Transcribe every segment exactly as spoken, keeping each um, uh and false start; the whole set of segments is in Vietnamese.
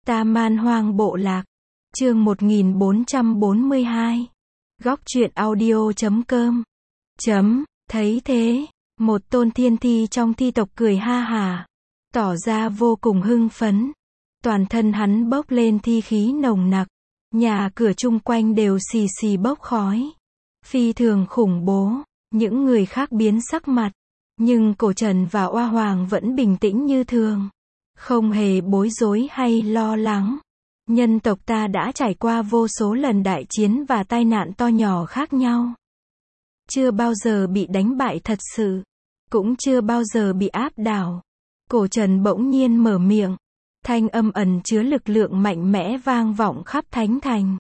Ta Man Hoang Bộ Lạc. Chương một nghìn bốn trăm bốn mươi hai. Góc truyện audio chấm com. Chấm, thấy thế, một tôn thiên thi trong thi tộc cười ha hả, tỏ ra vô cùng hưng phấn. Toàn thân hắn bốc lên thi khí nồng nặc, nhà cửa chung quanh đều xì xì bốc khói. Phi thường khủng bố, những người khác biến sắc mặt, nhưng Cổ Trần và Oa Hoàng vẫn bình tĩnh như thường, không hề bối rối hay lo lắng. Nhân tộc ta đã trải qua vô số lần đại chiến và tai nạn to nhỏ khác nhau. Chưa bao giờ bị đánh bại thật sự, cũng chưa bao giờ bị áp đảo. Cổ Trần bỗng nhiên mở miệng, thanh âm ẩn chứa lực lượng mạnh mẽ vang vọng khắp Thánh Thành.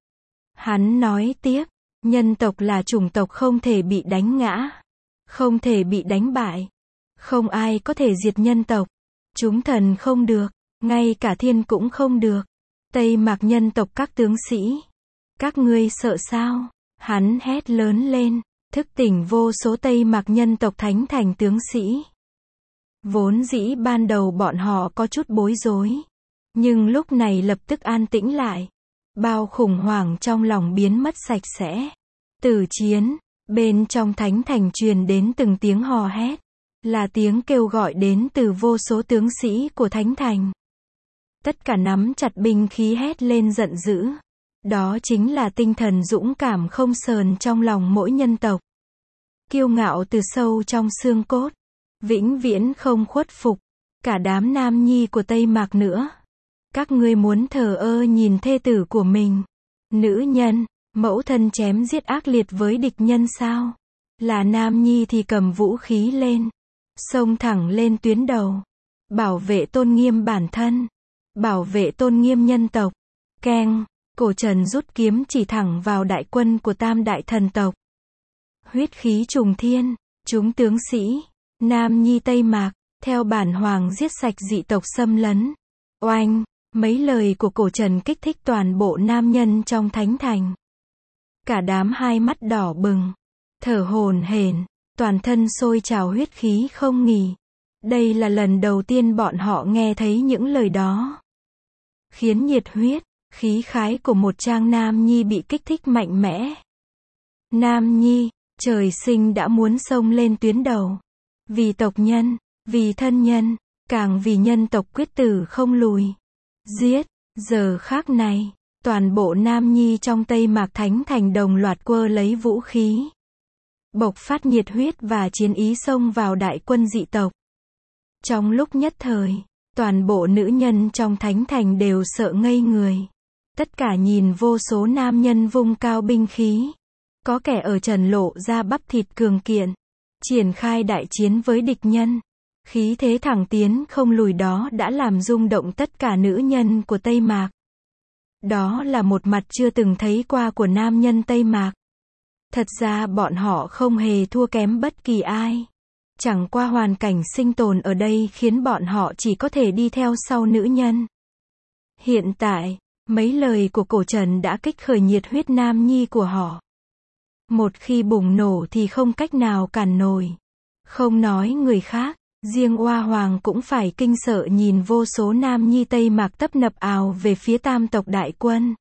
Hắn nói tiếp, nhân tộc là chủng tộc không thể bị đánh ngã, không thể bị đánh bại. Không ai có thể diệt nhân tộc. Chúng thần không được, ngay cả thiên cũng không được. Tây Mạc nhân tộc các tướng sĩ, các ngươi sợ sao? Hắn hét lớn lên, thức tỉnh vô số Tây Mạc nhân tộc Thánh Thành tướng sĩ. Vốn dĩ ban đầu bọn họ có chút bối rối, nhưng lúc này lập tức an tĩnh lại. Bao khủng hoảng trong lòng biến mất sạch sẽ. Tử chiến, bên trong Thánh Thành truyền đến từng tiếng hò hét, là tiếng kêu gọi đến từ vô số tướng sĩ của Thánh Thành. Tất cả nắm chặt binh khí hét lên giận dữ. Đó chính là tinh thần dũng cảm không sờn trong lòng mỗi nhân tộc. Kiêu ngạo từ sâu trong xương cốt, vĩnh viễn không khuất phục. Cả đám nam nhi của Tây Mạc nữa. Các ngươi muốn thờ ơ nhìn thê tử của mình, nữ nhân, mẫu thân chém giết ác liệt với địch nhân sao? Là nam nhi thì cầm vũ khí lên, xông thẳng lên tuyến đầu, bảo vệ tôn nghiêm bản thân, bảo vệ tôn nghiêm nhân tộc. Keng, Cổ Trần rút kiếm chỉ thẳng vào đại quân của Tam Đại Thần tộc. Huyết khí trùng thiên, chúng tướng sĩ, nam nhi Tây Mạc, theo bản hoàng giết sạch dị tộc xâm lấn. Oanh, mấy lời của Cổ Trần kích thích toàn bộ nam nhân trong Thánh Thành. Cả đám hai mắt đỏ bừng, thở hổn hển, toàn thân sôi trào huyết khí không nghỉ. Đây là lần đầu tiên bọn họ nghe thấy những lời đó. Khiến nhiệt huyết, khí khái của một trang nam nhi bị kích thích mạnh mẽ. Nam nhi, trời sinh đã muốn xông lên tuyến đầu. Vì tộc nhân, vì thân nhân, càng vì nhân tộc quyết tử không lùi. Giết, giờ khác này, toàn bộ nam nhi trong Tây Mạc Thánh Thành đồng loạt quơ lấy vũ khí, bộc phát nhiệt huyết và chiến ý xông vào đại quân dị tộc. Trong lúc nhất thời, toàn bộ nữ nhân trong Thánh Thành đều sợ ngây người. Tất cả nhìn vô số nam nhân vung cao binh khí. Có kẻ ở trần lộ ra bắp thịt cường kiện, triển khai đại chiến với địch nhân. Khí thế thẳng tiến không lùi đó đã làm rung động tất cả nữ nhân của Tây Mạc. Đó là một mặt chưa từng thấy qua của nam nhân Tây Mạc. Thật ra bọn họ không hề thua kém bất kỳ ai. Chẳng qua hoàn cảnh sinh tồn ở đây khiến bọn họ chỉ có thể đi theo sau nữ nhân. Hiện tại, mấy lời của Cổ Trần đã kích khởi nhiệt huyết nam nhi của họ. Một khi bùng nổ thì không cách nào cản nổi. Không nói người khác, riêng Oa Hoàng cũng phải kinh sợ nhìn vô số nam nhi Tây Mạc tấp nập ào về phía tam tộc đại quân.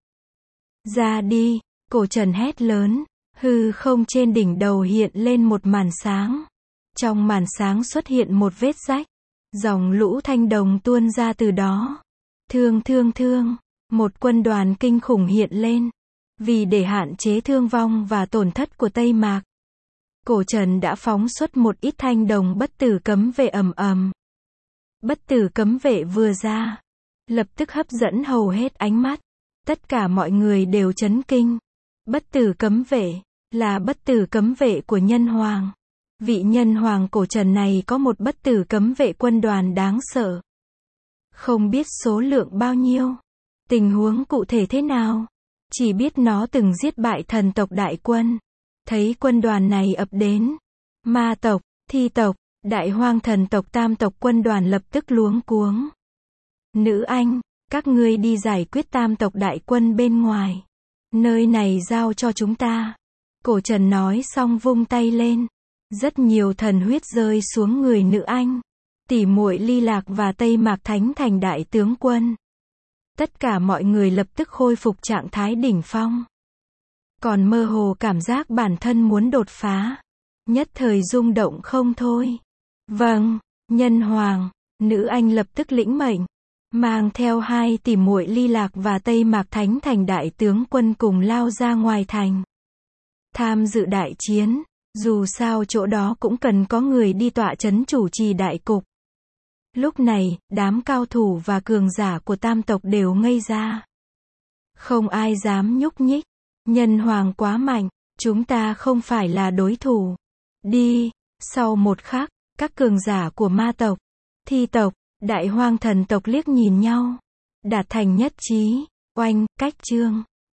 Ra đi, Cổ Trần hét lớn, hư không trên đỉnh đầu hiện lên một màn sáng. Trong màn sáng xuất hiện một vết rách, dòng lũ thanh đồng tuôn ra từ đó. Thương thương thương, một quân đoàn kinh khủng hiện lên. Vì để hạn chế thương vong và tổn thất của Tây Mạc, Cổ Trần đã phóng xuất một ít thanh đồng bất tử cấm vệ ầm ầm. Bất tử cấm vệ vừa ra, lập tức hấp dẫn hầu hết ánh mắt. Tất cả mọi người đều chấn kinh. Bất tử cấm vệ, là bất tử cấm vệ của nhân hoàng. Vị nhân hoàng Cổ Trần này có một bất tử cấm vệ quân đoàn đáng sợ. Không biết số lượng bao nhiêu, tình huống cụ thể thế nào. Chỉ biết nó từng giết bại thần tộc đại quân. Thấy quân đoàn này ập đến, ma tộc, thi tộc, đại hoang thần tộc tam tộc quân đoàn lập tức luống cuống. Nữ anh, các ngươi đi giải quyết tam tộc đại quân bên ngoài. Nơi này giao cho chúng ta. Cổ Trần nói xong vung tay lên. Rất nhiều thần huyết rơi xuống người nữ anh. Tỷ muội Ly Lạc và Tây Mạc Thánh Thành đại tướng quân. Tất cả mọi người lập tức khôi phục trạng thái đỉnh phong. Còn mơ hồ cảm giác bản thân muốn đột phá. Nhất thời rung động không thôi. Vâng, nhân hoàng, nữ anh lập tức lĩnh mệnh. Mang theo hai tỷ muội Ly Lạc và Tây Mạc Thánh Thành đại tướng quân cùng lao ra ngoài thành. Tham dự đại chiến, dù sao chỗ đó cũng cần có người đi tọa chấn chủ trì đại cục. Lúc này, đám cao thủ và cường giả của tam tộc đều ngây ra. Không ai dám nhúc nhích. Nhân hoàng quá mạnh, chúng ta không phải là đối thủ. Đi, sau một khắc, các cường giả của ma tộc, thi tộc, đại hoang thần tộc liếc nhìn nhau. Đạt thành nhất trí, oanh, cách chương.